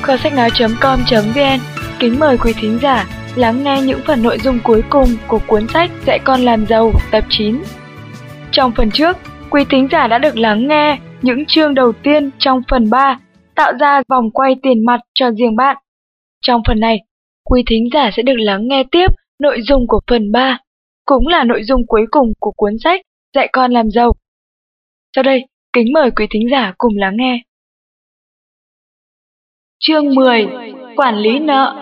Kho sách nói.com.vn kính mời quý thính giả lắng nghe những phần nội dung cuối cùng của cuốn sách Dạy con làm giàu tập 9. Trong phần trước, quý thính giả đã được lắng nghe những chương đầu tiên trong phần 3, tạo ra vòng quay tiền mặt cho riêng bạn. Trong phần này, quý thính giả sẽ được lắng nghe tiếp nội dung của phần 3, cũng là nội dung cuối cùng của cuốn sách Dạy con làm giàu. Sau đây, kính mời quý thính giả cùng lắng nghe. Chương 10. Quản lý nợ.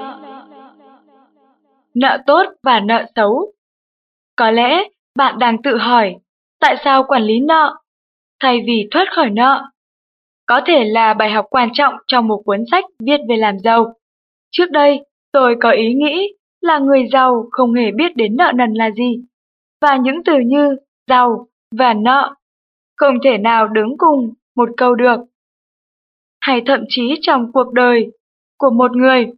Nợ tốt và nợ xấu. Có lẽ bạn đang tự hỏi, tại sao quản lý nợ thay vì thoát khỏi nợ? Có thể là bài học quan trọng trong một cuốn sách viết về làm giàu. Trước đây, tôi có ý nghĩ là người giàu không hề biết đến nợ nần là gì, và những từ như giàu và nợ không thể nào đứng cùng một câu được. Hay thậm chí trong cuộc đời của một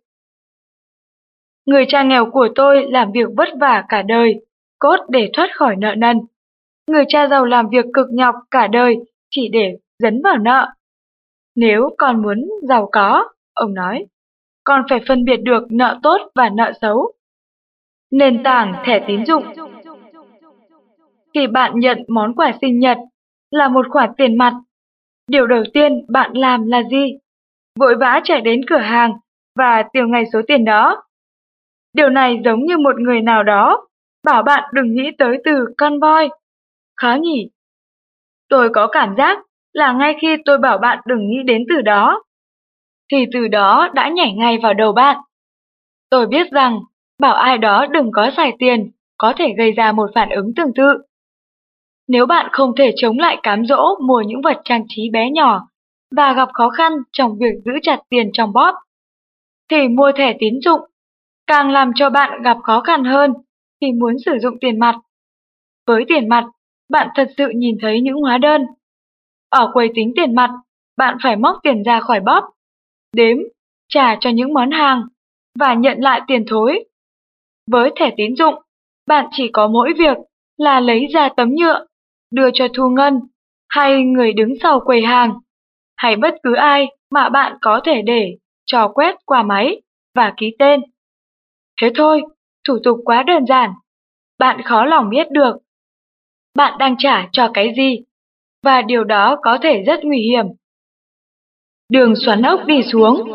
người cha nghèo của tôi làm việc vất vả cả đời, cốt để thoát khỏi nợ nần. Người cha giàu làm việc cực nhọc cả đời chỉ để dấn vào nợ. Nếu con muốn giàu có, ông nói, con phải phân biệt được nợ tốt và nợ xấu. Nền tảng thẻ tín dụng. Khi bạn nhận món quà sinh nhật là một khoản tiền mặt, điều đầu tiên bạn làm là gì? Vội vã chạy đến cửa hàng và tiêu ngay số tiền đó. Điều này giống như một người nào đó bảo bạn đừng nghĩ tới từ con voi. Khó nhỉ? Tôi có cảm giác là ngay khi tôi bảo bạn đừng nghĩ đến từ đó, thì từ đó đã nhảy ngay vào đầu bạn. Tôi biết rằng bảo ai đó đừng có xài tiền có thể gây ra một phản ứng tương tự. Nếu bạn không thể chống lại cám dỗ mua những vật trang trí bé nhỏ và gặp khó khăn trong việc giữ chặt tiền trong bóp, thì mua thẻ tín dụng càng làm cho bạn gặp khó khăn hơn khi muốn sử dụng tiền mặt. Với tiền mặt, bạn thật sự nhìn thấy những hóa đơn. Ở quầy tính tiền mặt, bạn phải móc tiền ra khỏi bóp, đếm, trả cho những món hàng và nhận lại tiền thối. Với thẻ tín dụng, bạn chỉ có mỗi việc là lấy ra tấm nhựa, đưa cho thu ngân hay người đứng sau quầy hàng, hay bất cứ ai mà bạn có thể để cho quét qua máy và ký tên. Thế thôi, thủ tục quá đơn giản. Bạn khó lòng biết được bạn đang trả cho cái gì, và điều đó có thể rất nguy hiểm. Đường xoắn ốc đi xuống.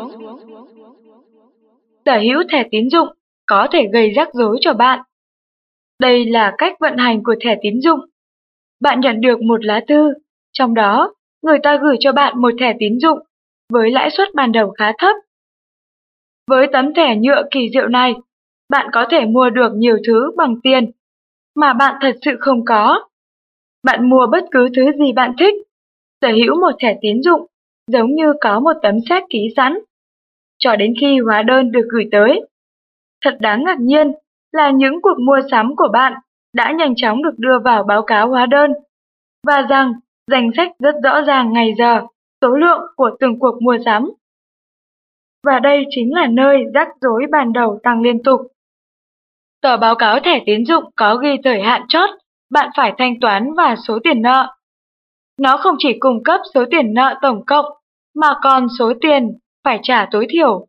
Sở hữu thẻ tín dụng có thể gây rắc rối cho bạn. Đây là cách vận hành của thẻ tín dụng. Bạn nhận được một lá thư, trong đó người ta gửi cho bạn một thẻ tín dụng với lãi suất ban đầu khá thấp. Với tấm thẻ nhựa kỳ diệu này, bạn có thể mua được nhiều thứ bằng tiền mà bạn thật sự không có. Bạn mua bất cứ thứ gì bạn thích. Sở hữu một thẻ tín dụng giống như có một tấm séc ký sẵn, cho đến khi hóa đơn được gửi tới. Thật đáng ngạc nhiên là những cuộc mua sắm của bạn đã nhanh chóng được đưa vào báo cáo hóa đơn, và rằng danh sách rất rõ ràng ngày giờ, số lượng của từng cuộc mua sắm. Và đây chính là nơi rắc rối ban đầu tăng liên tục. Tờ báo cáo thẻ tín dụng có ghi thời hạn chót bạn phải thanh toán và số tiền nợ. Nó không chỉ cung cấp số tiền nợ tổng cộng, mà còn số tiền phải trả tối thiểu.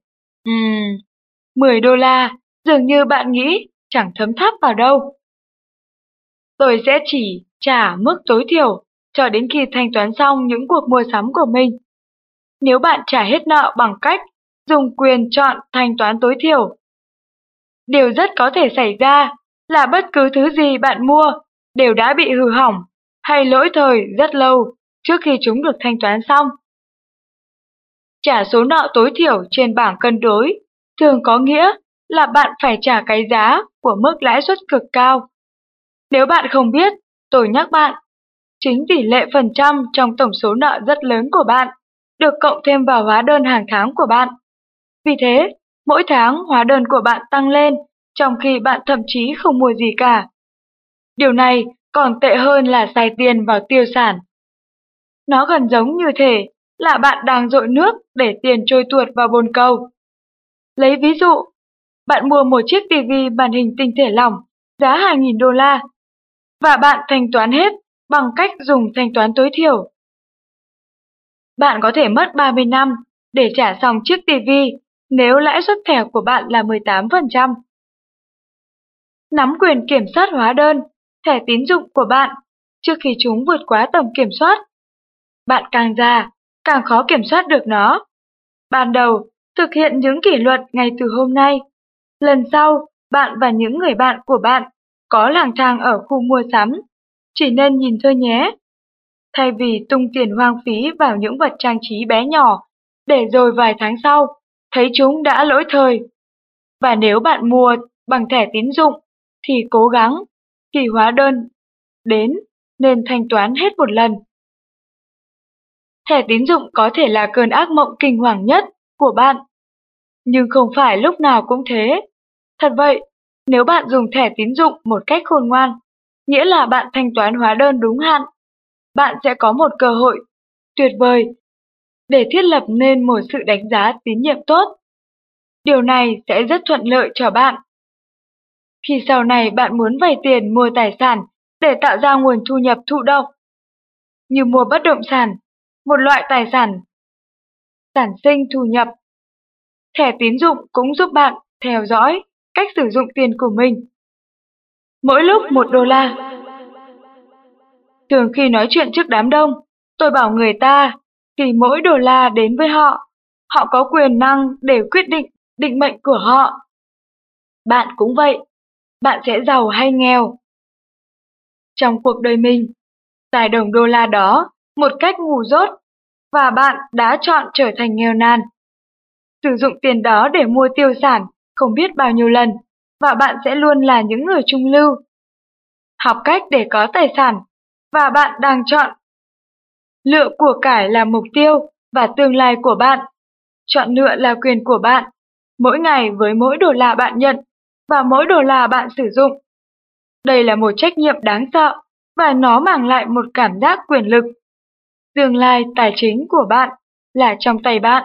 $10, dường như bạn nghĩ chẳng thấm tháp vào đâu. Tôi sẽ chỉ trả mức tối thiểu cho đến khi thanh toán xong những cuộc mua sắm của mình. Nếu bạn trả hết nợ bằng cách dùng quyền chọn thanh toán tối thiểu, điều rất có thể xảy ra là bất cứ thứ gì bạn mua đều đã bị hư hỏng hay lỗi thời rất lâu trước khi chúng được thanh toán xong. Trả số nợ tối thiểu trên bảng cân đối thường có nghĩa là bạn phải trả cái giá của mức lãi suất cực cao. Nếu bạn không biết, tôi nhắc bạn, chính tỷ lệ phần trăm trong tổng số nợ rất lớn của bạn được cộng thêm vào hóa đơn hàng tháng của bạn. Vì thế, mỗi tháng hóa đơn của bạn tăng lên, trong khi bạn thậm chí không mua gì cả. Điều này còn tệ hơn là xài tiền vào tiêu sản. Nó gần giống như thể là bạn đang dội nước để tiền trôi tuột vào bồn cầu. Lấy ví dụ, bạn mua một chiếc tivi màn hình tinh thể lỏng giá $2.000 và bạn thanh toán hết bằng cách dùng thanh toán tối thiểu. Bạn có thể mất 30 năm để trả xong chiếc tivi nếu lãi suất thẻ của bạn là 18%. Nắm quyền kiểm soát hóa đơn, thẻ tín dụng của bạn trước khi chúng vượt quá tầm kiểm soát. Bạn càng già, càng khó kiểm soát được nó. Ban đầu, thực hiện những kỷ luật ngay từ hôm nay. Lần sau, bạn và những người bạn của bạn có lang thang ở khu mua sắm, chỉ nên nhìn thôi nhé. Thay vì tung tiền hoang phí vào những vật trang trí bé nhỏ, để rồi vài tháng sau, thấy chúng đã lỗi thời. Và nếu bạn mua bằng thẻ tín dụng, thì cố gắng, khi hóa đơn đến, nên thanh toán hết một lần. Thẻ tín dụng có thể là cơn ác mộng kinh hoàng nhất của bạn, nhưng không phải lúc nào cũng thế. Thật vậy, nếu bạn dùng thẻ tín dụng một cách khôn ngoan, nghĩa là bạn thanh toán hóa đơn đúng hạn, bạn sẽ có một cơ hội tuyệt vời để thiết lập nên một sự đánh giá tín nhiệm tốt. Điều này sẽ rất thuận lợi cho bạn. Khi sau này bạn muốn vay tiền mua tài sản để tạo ra nguồn thu nhập thụ động, như mua bất động sản, một loại tài sản sản sinh thu nhập, thẻ tín dụng cũng giúp bạn theo dõi cách sử dụng tiền của mình. Mỗi lúc $1. Thường khi nói chuyện trước đám đông, tôi bảo người ta, khi mỗi đô la đến với họ, họ có quyền năng để quyết định định mệnh của họ. Bạn cũng vậy, bạn sẽ giàu hay nghèo. Trong cuộc đời mình, xài đồng đô la đó một cách ngu dốt, và bạn đã chọn trở thành nghèo nàn. Sử dụng tiền đó để mua tiêu sản không biết bao nhiêu lần, và bạn sẽ luôn là những người trung lưu. Học cách để có tài sản, và bạn đang chọn lựa của cải là mục tiêu và tương lai của bạn. Chọn lựa là quyền của bạn, mỗi ngày với mỗi đô la bạn nhận và mỗi đô la bạn sử dụng. Đây là một trách nhiệm đáng sợ, và nó mang lại một cảm giác quyền lực. Tương lai tài chính của bạn là trong tay bạn.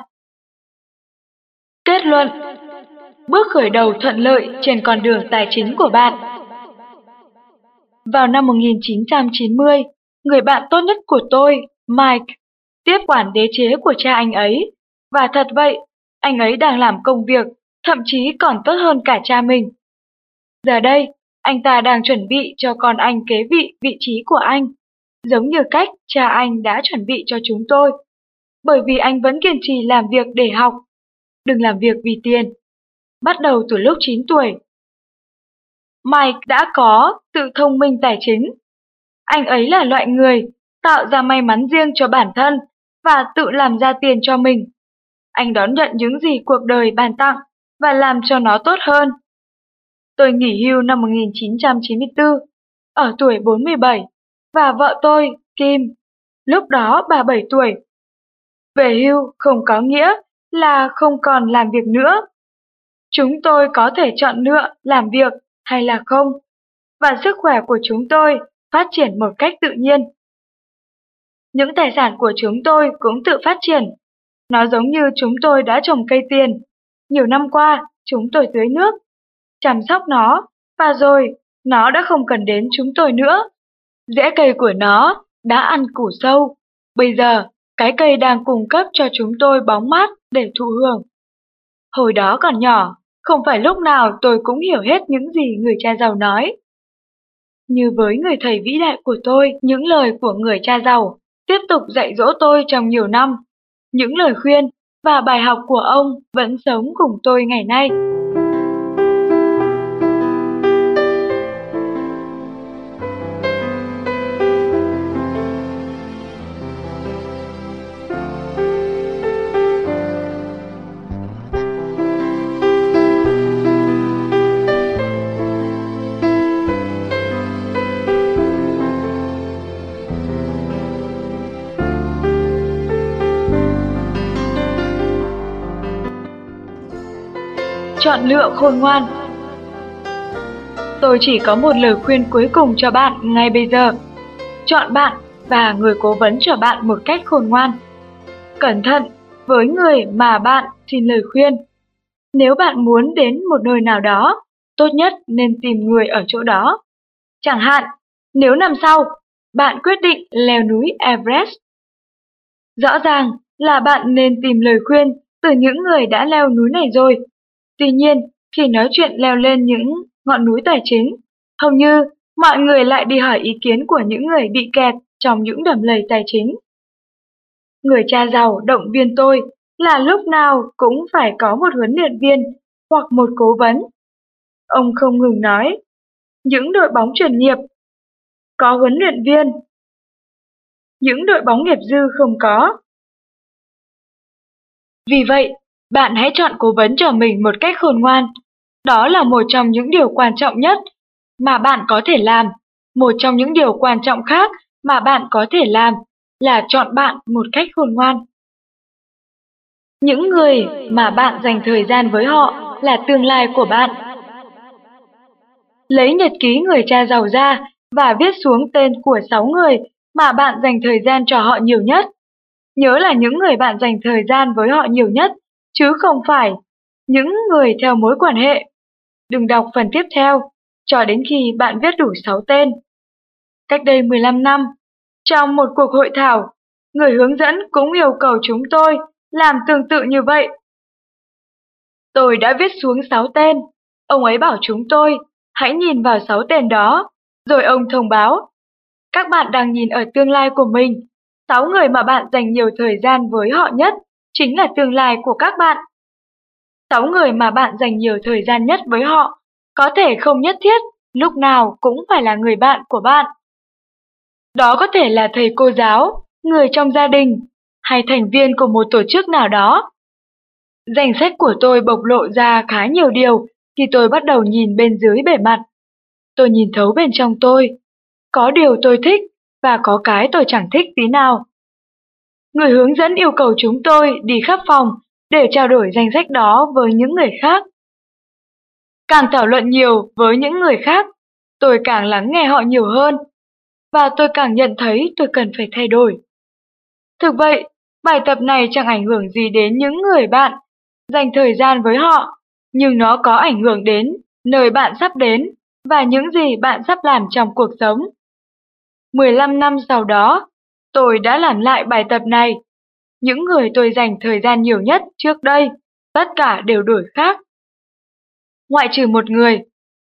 Kết luận: bước khởi đầu thuận lợi trên con đường tài chính của bạn. Vào năm 1990, người bạn tốt nhất của tôi, Mike, tiếp quản đế chế của cha anh ấy. Và thật vậy, anh ấy đang làm công việc, thậm chí còn tốt hơn cả cha mình. Giờ đây, anh ta đang chuẩn bị cho con anh kế vị trí của anh, giống như cách cha anh đã chuẩn bị cho chúng tôi. Bởi vì anh vẫn kiên trì làm việc để học, đừng làm việc vì tiền. Bắt đầu từ lúc 9 tuổi. Mike đã có sự thông minh tài chính. Anh ấy là loại người tạo ra may mắn riêng cho bản thân và tự làm ra tiền cho mình. Anh đón nhận những gì cuộc đời ban tặng và làm cho nó tốt hơn. Tôi nghỉ hưu năm 1994, ở tuổi 47, và vợ tôi, Kim, lúc đó bà 7 tuổi. Về hưu không có nghĩa là không còn làm việc nữa. Chúng tôi có thể chọn lựa làm việc hay là không, và sức khỏe của chúng tôi phát triển một cách tự nhiên. Những tài sản của chúng tôi cũng tự phát triển. Nó giống như chúng tôi đã trồng cây tiền. Nhiều năm qua, chúng tôi tưới nước, chăm sóc nó, và rồi nó đã không cần đến chúng tôi nữa. Rễ cây của nó đã ăn củ sâu. Bây giờ, cái cây đang cung cấp cho chúng tôi bóng mát để thụ hưởng. Hồi đó còn nhỏ, không phải lúc nào tôi cũng hiểu hết những gì người cha giàu nói. Như với người thầy vĩ đại của tôi, những lời của người cha giàu tiếp tục dạy dỗ tôi trong nhiều năm. Những lời khuyên và bài học của ông vẫn sống cùng tôi ngày nay. Chọn lựa khôn ngoan. Tôi chỉ có một lời khuyên cuối cùng cho bạn ngay bây giờ. Chọn bạn và người cố vấn cho bạn một cách khôn ngoan. Cẩn thận với người mà bạn xin lời khuyên. Nếu bạn muốn đến một nơi nào đó, tốt nhất nên tìm người ở chỗ đó. Chẳng hạn, nếu năm sau, bạn quyết định leo núi Everest. Rõ ràng là bạn nên tìm lời khuyên từ những người đã leo núi này rồi. Tuy nhiên, khi nói chuyện leo lên những ngọn núi tài chính, hầu như mọi người lại đi hỏi ý kiến của những người bị kẹt trong những đầm lầy tài chính. Người cha giàu động viên tôi là lúc nào cũng phải có một huấn luyện viên hoặc một cố vấn. Ông không ngừng nói, những đội bóng chuyên nghiệp có huấn luyện viên, những đội bóng nghiệp dư không có. Vì vậy, bạn hãy chọn cố vấn cho mình một cách khôn ngoan. Đó là một trong những điều quan trọng nhất mà bạn có thể làm. Một trong những điều quan trọng khác mà bạn có thể làm là chọn bạn một cách khôn ngoan. Những người mà bạn dành thời gian với họ là tương lai của bạn. Lấy nhật ký người cha giàu ra và viết xuống tên của 6 người mà bạn dành thời gian cho họ nhiều nhất. Nhớ là những người bạn dành thời gian với họ nhiều nhất, chứ không phải những người theo mối quan hệ. Đừng đọc phần tiếp theo, cho đến khi bạn viết đủ 6 tên. Cách đây 15 năm, trong một cuộc hội thảo, người hướng dẫn cũng yêu cầu chúng tôi làm tương tự như vậy. Tôi đã viết xuống 6 tên. Ông ấy bảo chúng tôi hãy nhìn vào 6 tên đó, rồi ông thông báo. Các bạn đang nhìn ở tương lai của mình. 6 người mà bạn dành nhiều thời gian với họ nhất chính là tương lai của các bạn. 6 người mà bạn dành nhiều thời gian nhất với họ có thể không nhất thiết lúc nào cũng phải là người bạn của bạn. Đó có thể là thầy cô giáo, người trong gia đình, hay thành viên của một tổ chức nào đó. Danh sách của tôi bộc lộ ra khá nhiều điều khi tôi bắt đầu nhìn bên dưới bề mặt. Tôi nhìn thấu bên trong tôi. Có điều tôi thích và có cái tôi chẳng thích tí nào. Người hướng dẫn yêu cầu chúng tôi đi khắp phòng để trao đổi danh sách đó với những người khác. Càng thảo luận nhiều với những người khác, tôi càng lắng nghe họ nhiều hơn, và tôi càng nhận thấy tôi cần phải thay đổi. Thực vậy, bài tập này chẳng ảnh hưởng gì đến những người bạn dành thời gian với họ, nhưng nó có ảnh hưởng đến nơi bạn sắp đến và những gì bạn sắp làm trong cuộc sống. 15 năm sau đó, tôi đã làm lại bài tập này. Những người tôi dành thời gian nhiều nhất trước đây, tất cả đều đổi khác. Ngoại trừ một người.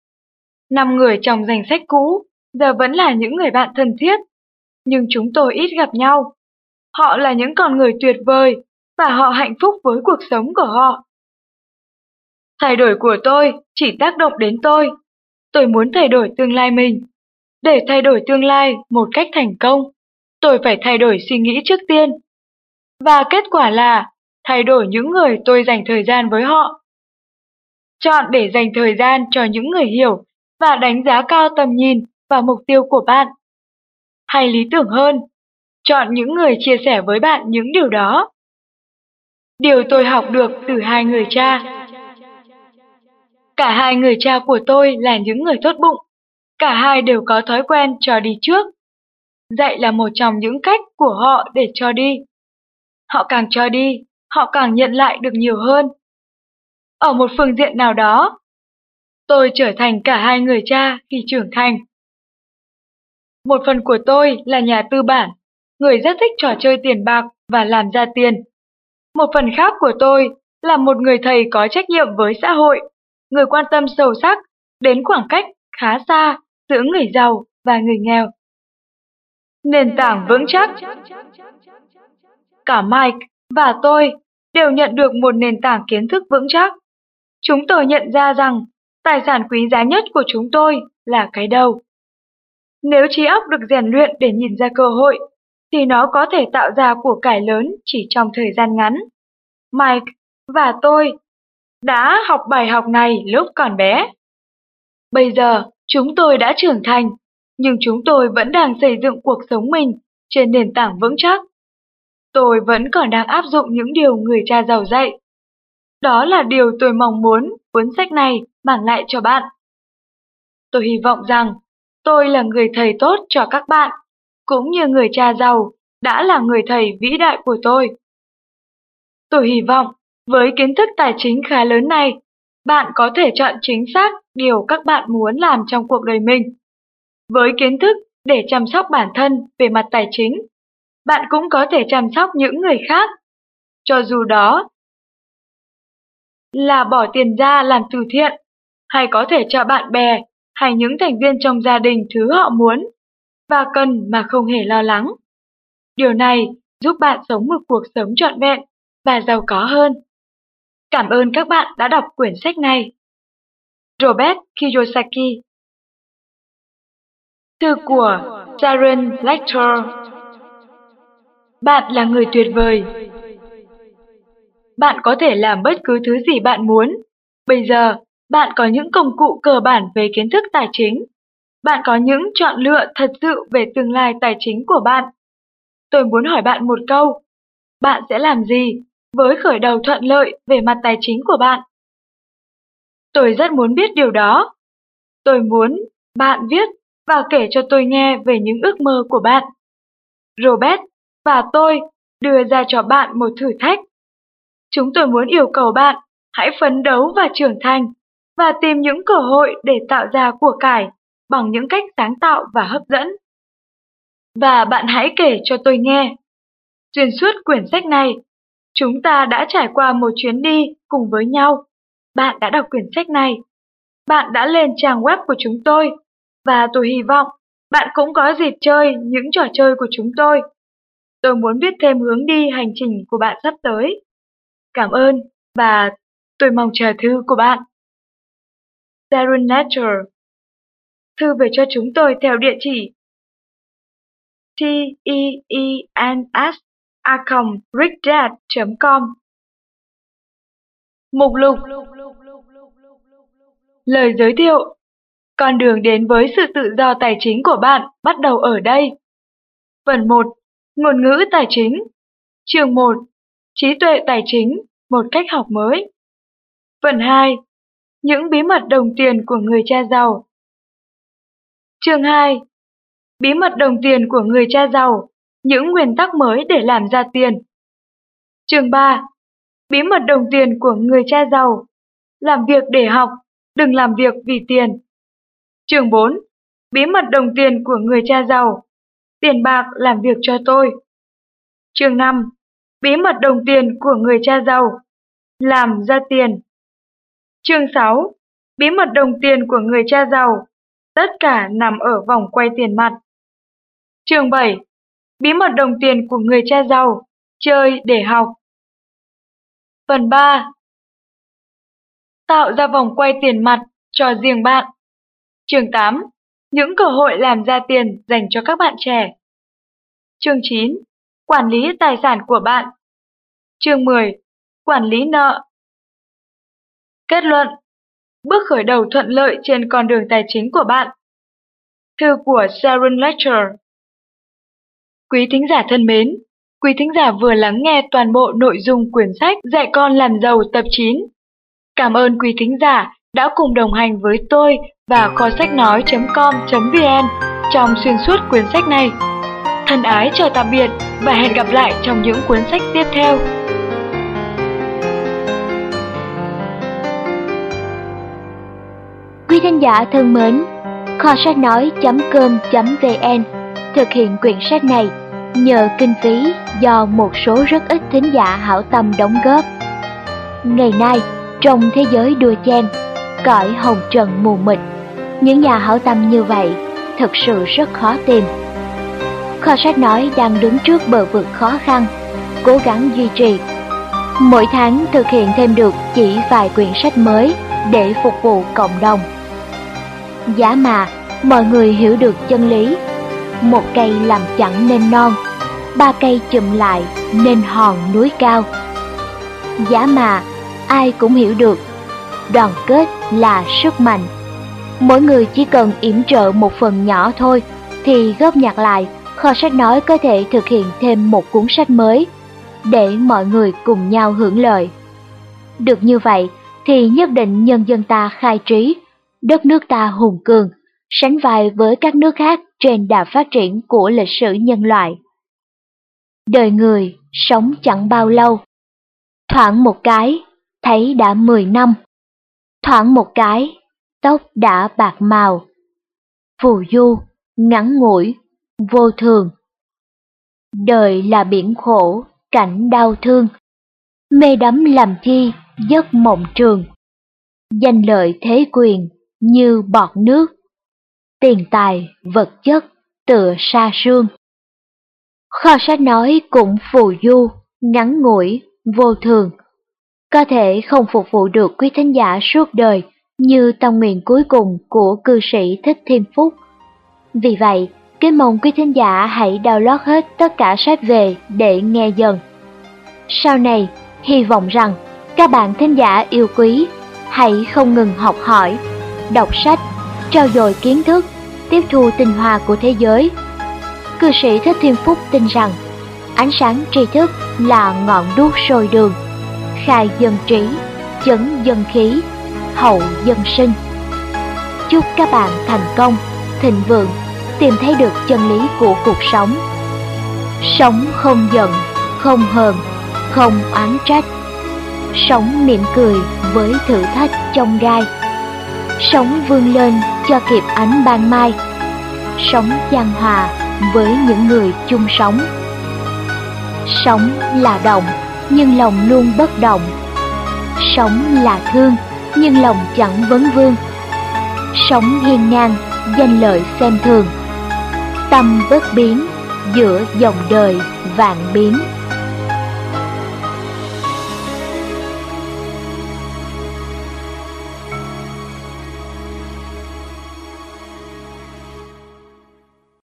5 người trong danh sách cũ giờ vẫn là những người bạn thân thiết, nhưng chúng tôi ít gặp nhau. Họ là những con người tuyệt vời và họ hạnh phúc với cuộc sống của họ. Thay đổi của tôi chỉ tác động đến tôi. Tôi muốn thay đổi tương lai mình. Để thay đổi tương lai một cách thành công, tôi phải thay đổi suy nghĩ trước tiên. Và kết quả là thay đổi những người tôi dành thời gian với họ. Chọn để dành thời gian cho những người hiểu và đánh giá cao tầm nhìn và mục tiêu của bạn. Hay lý tưởng hơn, chọn những người chia sẻ với bạn những điều đó. Điều tôi học được từ hai người cha. Cả hai người cha của tôi là những người tốt bụng. Cả hai đều có thói quen cho đi trước. Dạy là một trong những cách của họ để cho đi. Họ càng cho đi, họ càng nhận lại được nhiều hơn. Ở một phương diện nào đó, tôi trở thành cả hai người cha khi trưởng thành. Một phần của tôi là nhà tư bản, người rất thích trò chơi tiền bạc và làm ra tiền. Một phần khác của tôi là một người thầy có trách nhiệm với xã hội, người quan tâm sâu sắc đến khoảng cách khá xa giữa người giàu và người nghèo. Nền tảng vững chắc. Cả Mike và tôi đều nhận được một nền tảng kiến thức vững chắc. Chúng tôi nhận ra rằng tài sản quý giá nhất của chúng tôi là cái đầu. Nếu trí óc được rèn luyện để nhìn ra cơ hội, thì nó có thể tạo ra của cải lớn chỉ trong thời gian ngắn. Mike và tôi đã học bài học này lúc còn bé. Bây giờ, chúng tôi đã trưởng thành, nhưng chúng tôi vẫn đang xây dựng cuộc sống mình trên nền tảng vững chắc. Tôi vẫn còn đang áp dụng những điều người cha giàu dạy. Đó là điều tôi mong muốn cuốn sách này mang lại cho bạn. Tôi hy vọng rằng tôi là người thầy tốt cho các bạn, cũng như người cha giàu đã là người thầy vĩ đại của tôi. Tôi hy vọng với kiến thức tài chính khá lớn này, bạn có thể chọn chính xác điều các bạn muốn làm trong cuộc đời mình. Với kiến thức để chăm sóc bản thân về mặt tài chính, bạn cũng có thể chăm sóc những người khác. Cho dù đó là bỏ tiền ra làm từ thiện, hay có thể cho bạn bè hay những thành viên trong gia đình thứ họ muốn và cần mà không hề lo lắng. Điều này giúp bạn sống một cuộc sống trọn vẹn và giàu có hơn. Cảm ơn các bạn đã đọc quyển sách này. Robert Kiyosaki. Thư của Sharon Lecter. Bạn là người tuyệt vời. Bạn có thể làm bất cứ thứ gì bạn muốn. Bây giờ, bạn có những công cụ cơ bản về kiến thức tài chính. Bạn có những chọn lựa thật sự về tương lai tài chính của bạn. Tôi muốn hỏi bạn một câu. Bạn sẽ làm gì với khởi đầu thuận lợi về mặt tài chính của bạn? Tôi rất muốn biết điều đó. Tôi muốn bạn viết và kể cho tôi nghe về những ước mơ của bạn. Robert và tôi đưa ra cho bạn một thử thách. Chúng tôi muốn yêu cầu bạn hãy phấn đấu và trưởng thành và tìm những cơ hội để tạo ra của cải bằng những cách sáng tạo và hấp dẫn. Và bạn hãy kể cho tôi nghe. Xuyên suốt quyển sách này, chúng ta đã trải qua một chuyến đi cùng với nhau. Bạn đã đọc quyển sách này. Bạn đã lên trang web của chúng tôi. Và tôi hy vọng bạn cũng có dịp chơi những trò chơi của chúng tôi. Tôi muốn biết thêm hướng đi hành trình của bạn sắp tới. Cảm ơn và tôi mong chờ thư của bạn. Sharon Lecter. Thư về cho chúng tôi theo địa chỉ teens@richdad.com. Mục lục. Lời giới thiệu. Con đường đến với sự tự do tài chính của bạn bắt đầu ở đây. Phần 1. Ngôn ngữ tài chính. Chương 1. Trí tuệ tài chính, một cách học mới. Phần 2. Những bí mật đồng tiền của người cha giàu. Chương 2. Bí mật đồng tiền của người cha giàu, những nguyên tắc mới để làm ra tiền. Chương 3. Bí mật đồng tiền của người cha giàu. Làm việc để học, đừng làm việc vì tiền. Chương 4. Bí mật đồng tiền của người cha giàu. Tiền bạc làm việc cho tôi. Chương 5. Bí mật đồng tiền của người cha giàu. Làm ra tiền. Chương 6. Bí mật đồng tiền của người cha giàu. Tất cả nằm ở vòng quay tiền mặt. Chương 7. Bí mật đồng tiền của người cha giàu. Chơi để học. Phần 3. Tạo ra vòng quay tiền mặt cho riêng bạn. Chương 8. Những cơ hội làm ra tiền dành cho các bạn trẻ. Chương 9. Quản lý tài sản của bạn. Chương 10. Quản lý nợ. Kết luận. Bước khởi đầu thuận lợi trên con đường tài chính của bạn. Thư của Sharon Lecter. Quý thính giả thân mến, quý thính giả vừa lắng nghe toàn bộ nội dung quyển sách Dạy con làm giàu tập 9. Cảm ơn quý thính giả đã cùng đồng hành với tôi và kho sách nói.com.vn trong xuyên suốt quyển sách này. Thân ái chào tạm biệt và hẹn gặp lại trong những cuốn sách tiếp theo. Quý thính giả thân mến, kho sách nói.com.vn thực hiện quyển sách này nhờ kinh phí do một số rất ít thính giả hảo tâm đóng góp. Ngày nay, trong thế giới đua chen, cõi hồng trần mù mịt, những nhà hảo tâm như vậy thật sự rất khó tìm. Kho sách nói đang đứng trước bờ vực khó khăn, cố gắng duy trì. Mỗi tháng thực hiện thêm được chỉ vài quyển sách mới để phục vụ cộng đồng. Giá mà mọi người hiểu được chân lý, một cây làm chẳng nên non, ba cây chụm lại nên hòn núi cao. Giá mà ai cũng hiểu được, đoàn kết là sức mạnh. Mỗi người chỉ cần yểm trợ một phần nhỏ thôi thì góp nhặt lại, kho sách nói có thể thực hiện thêm một cuốn sách mới để mọi người cùng nhau hưởng lợi. Được như vậy thì nhất định nhân dân ta khai trí, đất nước ta hùng cường, sánh vai với các nước khác trên đà phát triển của lịch sử nhân loại. Đời người sống chẳng bao lâu, thoảng một cái thấy đã 10 năm, thoảng một cái tóc đã bạc màu. Phù du, ngắn ngủi, vô thường. Đời là biển khổ, cảnh đau thương, mê đắm làm chi giấc mộng trường. Danh lợi thế quyền như bọt nước, tiền tài vật chất tựa sa sương. Kho sách nói cũng phù du, ngắn ngủi, vô thường, có thể không phục vụ được quý thính giả suốt đời như tâm nguyện cuối cùng của cư sĩ Thích Thiên Phúc. Vì vậy, kính mong quý thính giả hãy download hết tất cả sách về để nghe dần. Sau này, hy vọng rằng các bạn thính giả yêu quý hãy không ngừng học hỏi, đọc sách, trau dồi kiến thức, tiếp thu tinh hoa của thế giới. Cư sĩ Thích Thiên Phúc tin rằng ánh sáng tri thức là ngọn đuốc soi đường, khai dân trí, chấn dân khí, hậu dân sinh. Chúc các bạn thành công, thịnh vượng, tìm thấy được chân lý của cuộc sống. Sống không giận, không hờn, không oán trách. Sống mỉm cười với thử thách chông gai. Sống vươn lên cho kịp ánh ban mai. Sống chan hòa với những người chung sống. Sống là động, nhưng lòng luôn bất động. Sống là thương, nhưng lòng chẳng vấn vương. Sống hiên ngang, danh lợi xem thường. Tâm bất biến giữa dòng đời vạn biến.